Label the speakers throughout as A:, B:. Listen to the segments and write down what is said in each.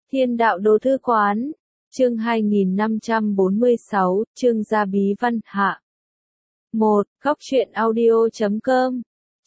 A: Thiên đạo đồ thư quán, chương 2546, chương gia bí văn hạ. 1. Góc truyện audio.com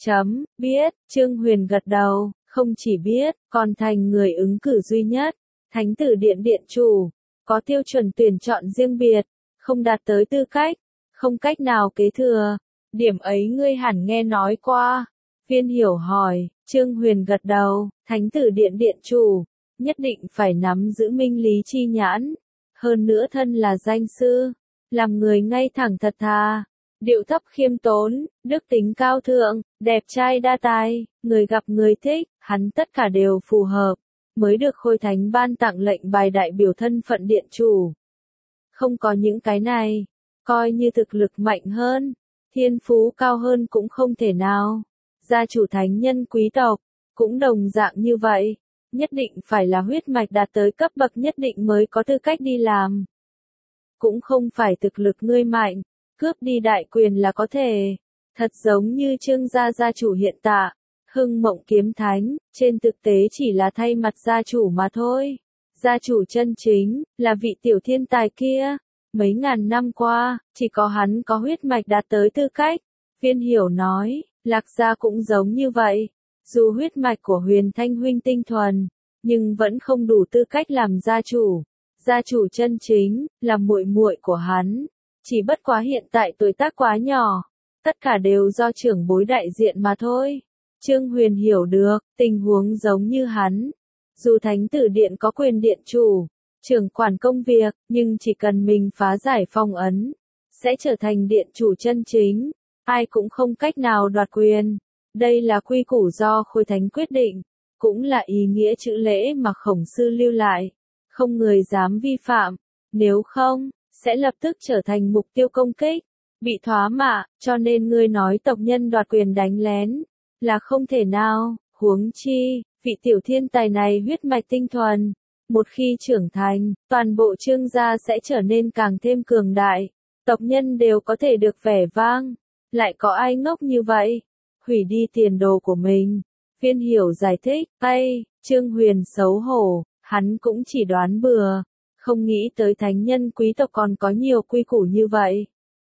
A: Biết, Trương Huyền gật đầu, không chỉ biết, còn thành người ứng cử duy nhất, Thánh tử điện điện chủ, có tiêu chuẩn tuyển chọn riêng biệt, không đạt tới tư cách, không cách nào kế thừa. Điểm ấy ngươi hẳn nghe nói qua. Viên Hiểu hỏi, Trương Huyền gật đầu, Thánh tử điện điện chủ, nhất định phải nắm giữ minh lý chi nhãn, hơn nữa thân là danh sư, làm người ngay thẳng thật thà, điệu thấp khiêm tốn, đức tính cao thượng, đẹp trai đa tài, người gặp người thích, hắn tất cả đều phù hợp, mới được Khôi Thánh ban tặng lệnh bài đại biểu thân phận điện chủ. Không có những cái này, coi như thực lực mạnh hơn, thiên phú cao hơn cũng không thể nào. Gia chủ thánh nhân quý tộc, cũng đồng dạng như vậy, nhất định phải là huyết mạch đạt tới cấp bậc nhất định mới có tư cách đi làm. Cũng không phải thực lực ngươi mạnh, cướp đi đại quyền là có thể. Thật giống như Trương gia gia chủ hiện tại, Hưng Mộng Kiếm Thánh, trên thực tế chỉ là thay mặt gia chủ mà thôi. Gia chủ chân chính, là vị tiểu thiên tài kia. Mấy ngàn năm qua, chỉ có hắn có huyết mạch đạt tới tư cách. Viên Hiểu nói, Lạc gia cũng giống như vậy. Dù huyết mạch của Huyền Thanh huynh tinh thuần, nhưng vẫn không đủ tư cách làm gia chủ. Gia chủ chân chính, là muội muội của hắn. Chỉ bất quá hiện tại tuổi tác quá nhỏ. Tất cả đều do trưởng bối đại diện mà thôi. Trương Huyền hiểu được, tình huống giống như hắn. Dù Thánh tử điện có quyền điện chủ, trưởng quản công việc, nhưng chỉ cần mình phá giải phong ấn, sẽ trở thành điện chủ chân chính. Ai cũng không cách nào đoạt quyền. Đây là quy củ do Khôi Thánh quyết định, cũng là ý nghĩa chữ lễ mà Khổng sư lưu lại. Không người dám vi phạm, nếu không, sẽ lập tức trở thành mục tiêu công kích, bị thoá mạ, cho nên ngươi nói tộc nhân đoạt quyền đánh lén, là không thể nào, huống chi, vị tiểu thiên tài này huyết mạch tinh thuần, một khi trưởng thành, toàn bộ Trương gia sẽ trở nên càng thêm cường đại, tộc nhân đều có thể được vẻ vang, lại có ai ngốc như vậy, hủy đi tiền đồ của mình. Viên Hiểu giải thích, Trương Huyền xấu hổ, hắn cũng chỉ đoán bừa, không nghĩ tới thánh nhân quý tộc còn có nhiều quy củ như vậy.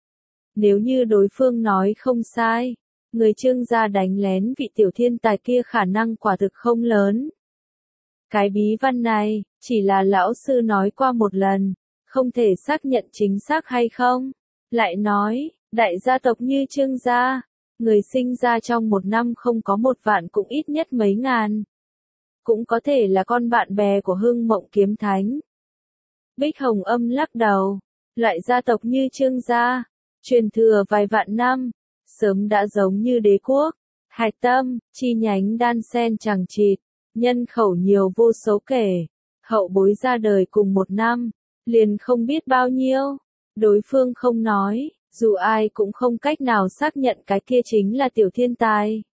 A: Nếu như đối phương nói không sai, người Trương gia đánh lén vị tiểu thiên tài kia khả năng quả thực không lớn. Cái bí văn này, chỉ là lão sư nói qua một lần, không thể xác nhận chính xác hay không. Lại nói, đại gia tộc như Trương gia, người sinh ra trong một năm không có 1 vạn cũng ít nhất mấy ngàn. Cũng có thể là con bạn bè của Hưng Mộng Kiếm Thánh. Bích Hồng Âm lắc đầu, loại gia tộc như Trương gia, truyền thừa vài vạn năm, sớm đã giống như đế quốc, hạch tâm, chi nhánh đan sen chằng chịt, nhân khẩu nhiều vô số kể, hậu bối ra đời cùng 1 năm, liền không biết bao nhiêu. Đối phương không nói, dù ai cũng không cách nào xác nhận cái kia chính là tiểu thiên tài.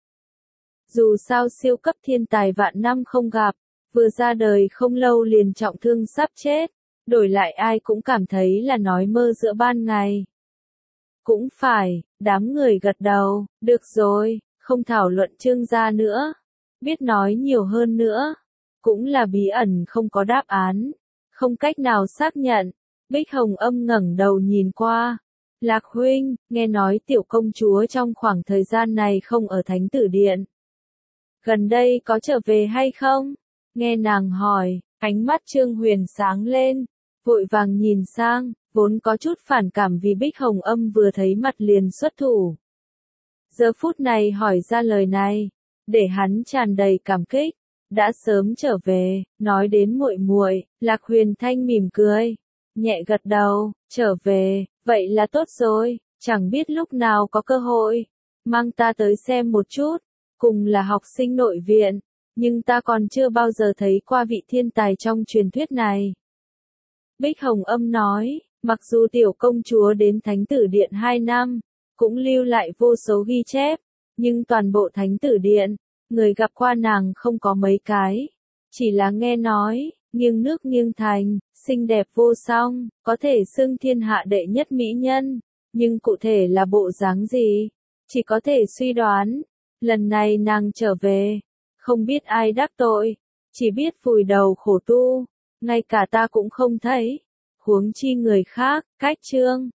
A: Dù sao siêu cấp thiên tài vạn năm không gặp, vừa ra đời không lâu liền trọng thương sắp chết, đổi lại ai cũng cảm thấy là nói mơ giữa ban ngày. Cũng phải, đám người gật đầu, được rồi, không thảo luận Trương gia nữa, biết nói nhiều hơn nữa, cũng là bí ẩn không có đáp án, không cách nào xác nhận. Bích Hồng Âm ngẩng đầu nhìn qua, Lạc huynh, nghe nói tiểu công chúa trong khoảng thời gian này không ở Thánh tử điện. Gần đây có trở về hay không? Nghe nàng hỏi, ánh mắt Trương Huyền sáng lên, vội vàng nhìn sang, vốn có chút phản cảm vì Bích Hồng Âm vừa thấy mặt liền xuất thủ. Giờ phút này hỏi ra lời này, để hắn tràn đầy cảm kích, đã sớm trở về, nói đến muội muội, Lạc Huyền Thanh mỉm cười, nhẹ gật đầu, trở về, vậy là tốt rồi, chẳng biết lúc nào có cơ hội, mang ta tới xem một chút. Cùng là học sinh nội viện, nhưng ta còn chưa bao giờ thấy qua vị thiên tài trong truyền thuyết này. Bích Hồng Âm nói, mặc dù tiểu công chúa đến Thánh tử điện 2 năm, cũng lưu lại vô số ghi chép, nhưng toàn bộ Thánh tử điện, người gặp qua nàng không có mấy cái. Chỉ là nghe nói, nghiêng nước nghiêng thành, xinh đẹp vô song, có thể xưng thiên hạ đệ nhất mỹ nhân, nhưng cụ thể là bộ dáng gì, chỉ có thể suy đoán. Lần này nàng trở về, không biết ai đắc tội, chỉ biết vùi đầu khổ tu, Ngay cả ta cũng không thấy. Huống chi người khác, cách Trương